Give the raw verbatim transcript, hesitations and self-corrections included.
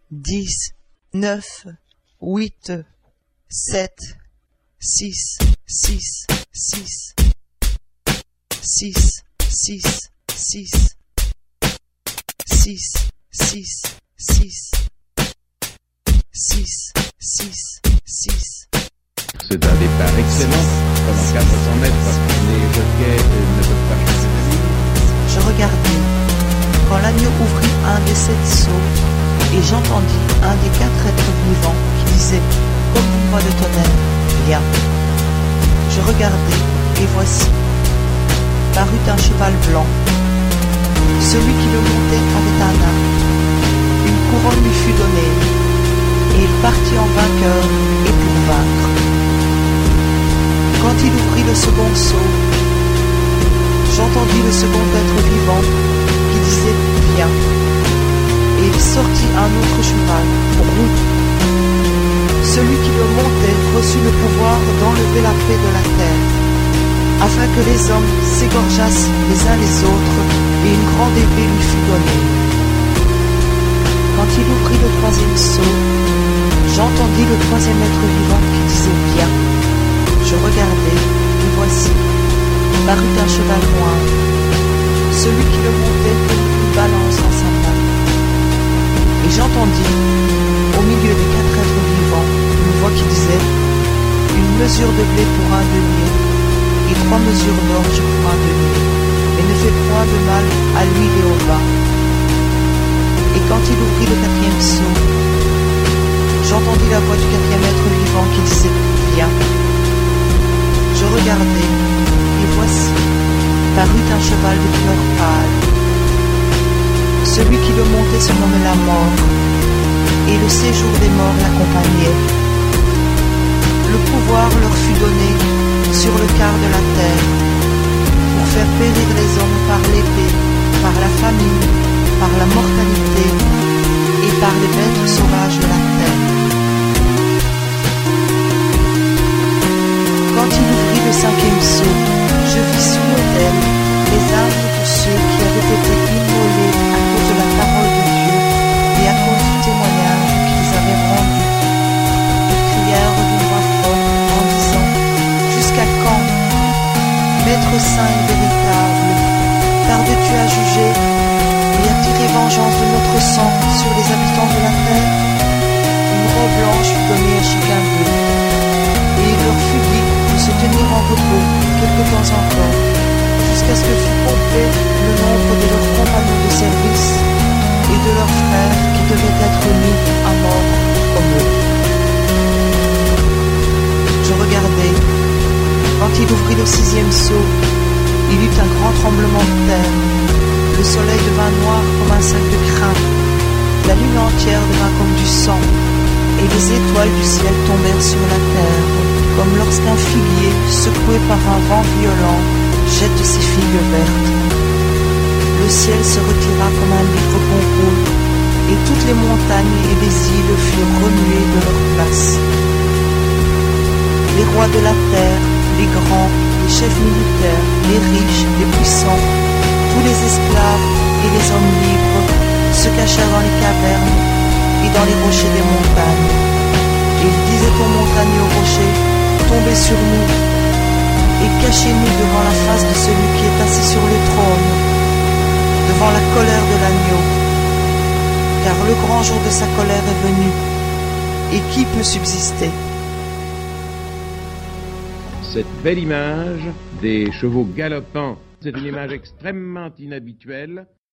dix, neuf, huit, sept, six, six, six, six, six, six, six, six, six, six, six, six. C'est un départ excellent pendant quatre cents mètres parce que les jockeys ne peuvent pas changer de ligne. Je regardais quand l'agneau ouvrit un des sept seaux et j'entendis un des quatre êtres vivants qui disait comme une voix de tonnerre, viens. Je regardai et voici, parut un cheval blanc. Celui qui le montait avait un arc. Une couronne lui fut donnée et il partit en vainqueur et pour vaincre. Quand il ouvrit le second seau, j'entendis le second être vivant qui disait viens. Et il sortit un autre cheval, roux. Celui qui le montait reçut le pouvoir d'enlever la paix de la terre, afin que les hommes s'égorgeassent les uns les autres, et une grande épée lui fut donnée. Quand il ouvrit le troisième seau, j'entendis le troisième être vivant qui disait viens. Je regardai, et voici, parut un cheval noir. Celui qui le montait tenait une balance en sa main. Et j'entendis, au milieu des quatre êtres vivants, une voix qui disait une mesure de blé pour un denier, et trois mesures d'orge pour un denier, et ne fait point de mal à l'huile et au vin. Et quand il ouvrit le quatrième seau, j'entendis la voix du quatrième être vivant qui disait viens. Je regardai, et voici, parut un cheval de couleur pâle. Celui qui le montait se nommait la mort, et le séjour des morts l'accompagnait. Le pouvoir leur fut donné sur le quart de la terre, pour faire périr les hommes par l'épée, par la famine, par la mortalité, et par les bêtes sauvages de la terre. Quand il ouvrit le cinquième seau, je vis sous l'autel les âmes de ceux qui avaient été immolés à cause de la parole de Dieu et à cause du témoignage qu'ils avaient rendu. Ils crièrent d'une voix forte en disant « Jusqu'à quand, Maître saint et véritable, tardes-tu à juger et à tirer vengeance de notre sang sur les habitants de la terre ?» Une robe blanche fut donnée à chacun d'eux, et il leur fut dit de se tenir en repos quelque temps encore, jusqu'à ce que fût compté le nombre de leurs compagnons de service et de leurs frères qui devaient être mis à mort comme eux. Je regardai, quand il ouvrit le sixième seau, il eut un grand tremblement de terre, le soleil devint noir comme un sac de crin, la lune entière devint comme du sang, et les étoiles du ciel tombèrent sur la terre, comme lorsqu'un figuier, secoué par un vent violent, jette ses figues vertes. Le ciel se retira comme un livre qu'on roule, et toutes les montagnes et les îles furent remuées de leur place. Les rois de la terre, les grands, les chefs militaires, les riches, les puissants, tous les esclaves et les hommes libres se cachèrent dans les cavernes et dans les rochers des montagnes. Et ils disaient aux montagnes et aux rochers, tombez sur nous et cachez-nous devant la face de celui qui est assis sur le trône, devant la colère de l'agneau, car le grand jour de sa colère est venu, et qui peut subsister? Cette belle image des chevaux galopants, c'est une image extrêmement inhabituelle.